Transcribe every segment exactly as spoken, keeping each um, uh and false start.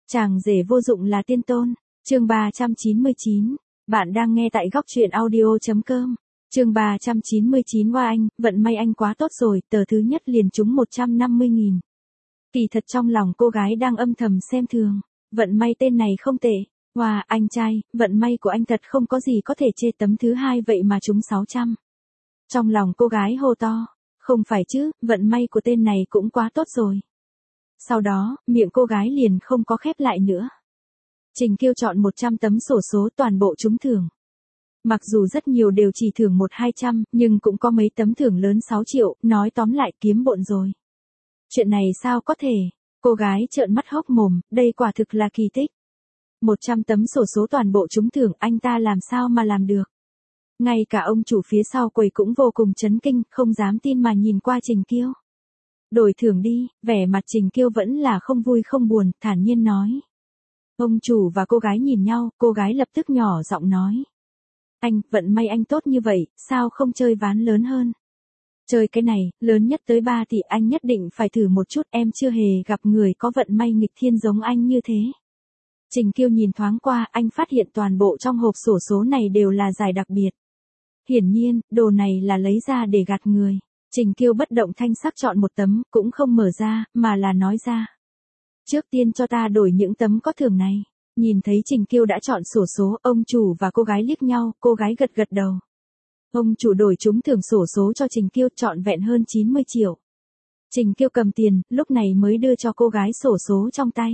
Chàng rể vô dụng là tiên tôn. Chương ba trăm chín mươi chín. Bạn đang nghe tại góc truyện audio chấm com. Chương ba trăm chín mươi chín. Hoa anh, vận may anh quá tốt rồi, tờ thứ nhất liền trúng một trăm năm mươi nghìn. Kỳ thật trong lòng cô gái đang âm thầm xem thường. Vận may tên này không tệ. Hoa, anh trai, vận may của anh thật không có gì có thể chê, tấm thứ hai vậy mà trúng sáu trăm. Trong lòng cô gái hô to. Không phải chứ, vận may của tên này cũng quá tốt rồi. Sau đó, miệng cô gái liền không có khép lại nữa. Trình Kiêu chọn một trăm tấm xổ số toàn bộ trúng thưởng. Mặc dù rất nhiều đều chỉ thưởng một hai trăm, nhưng cũng có mấy tấm thưởng lớn sáu triệu, nói tóm lại kiếm bộn rồi. Chuyện này sao có thể? Cô gái trợn mắt hốc mồm, đây quả thực là kỳ tích. một trăm tấm xổ số toàn bộ trúng thưởng, anh ta làm sao mà làm được? Ngay cả ông chủ phía sau quầy cũng vô cùng chấn kinh, không dám tin mà nhìn qua Trình Kiêu. Đổi thưởng đi, vẻ mặt Trình Kiêu vẫn là không vui không buồn, thản nhiên nói. Ông chủ và cô gái nhìn nhau, cô gái lập tức nhỏ giọng nói. Anh, vận may anh tốt như vậy, sao không chơi ván lớn hơn? Chơi cái này, lớn nhất tới ba tỷ, anh nhất định phải thử một chút, em chưa hề gặp người có vận may nghịch thiên giống anh như thế. Trình Kiêu nhìn thoáng qua, anh phát hiện toàn bộ trong hộp xổ số này đều là giải đặc biệt. Hiển nhiên, đồ này là lấy ra để gạt người. Trình Kiêu bất động thanh sắc chọn một tấm, cũng không mở ra, mà là nói ra. Trước tiên cho ta đổi những tấm có thưởng này. Nhìn thấy Trình Kiêu đã chọn xổ số, ông chủ và cô gái liếc nhau, cô gái gật gật đầu. Ông chủ đổi trúng thưởng xổ số cho Trình Kiêu trọn vẹn hơn chín mươi triệu. Trình Kiêu cầm tiền, lúc này mới đưa cho cô gái xổ số trong tay.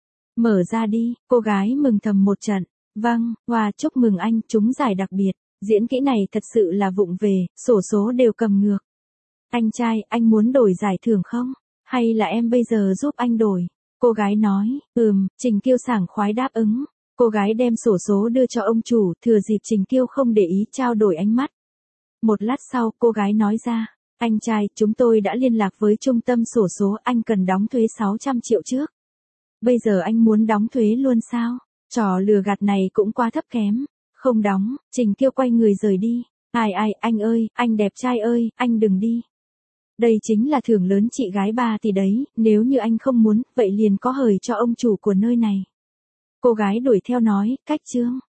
Mở ra đi, cô gái mừng thầm một trận. Vâng, Hoa, chúc mừng anh, trúng giải đặc biệt. Diễn kỹ này thật sự là vụng về, xổ số đều cầm ngược. Anh trai, anh muốn đổi giải thưởng không? Hay là em bây giờ giúp anh đổi? Cô gái nói, ừm, Trình Kiêu sảng khoái đáp ứng. Cô gái đem xổ số đưa cho ông chủ, thừa dịp Trình Kiêu không để ý trao đổi ánh mắt. Một lát sau, cô gái nói ra, anh trai, chúng tôi đã liên lạc với trung tâm xổ số, anh cần đóng thuế sáu trăm triệu trước. Bây giờ anh muốn đóng thuế luôn sao? Trò lừa gạt này cũng quá thấp kém. Không đóng, Trình Kiêu quay người rời đi. Ai ai, anh ơi, anh đẹp trai ơi, anh đừng đi. Đây chính là thưởng lớn chị gái ba tỷ đấy, nếu như anh không muốn, vậy liền có hời cho ông chủ của nơi này. Cô gái đuổi theo nói, cách chương.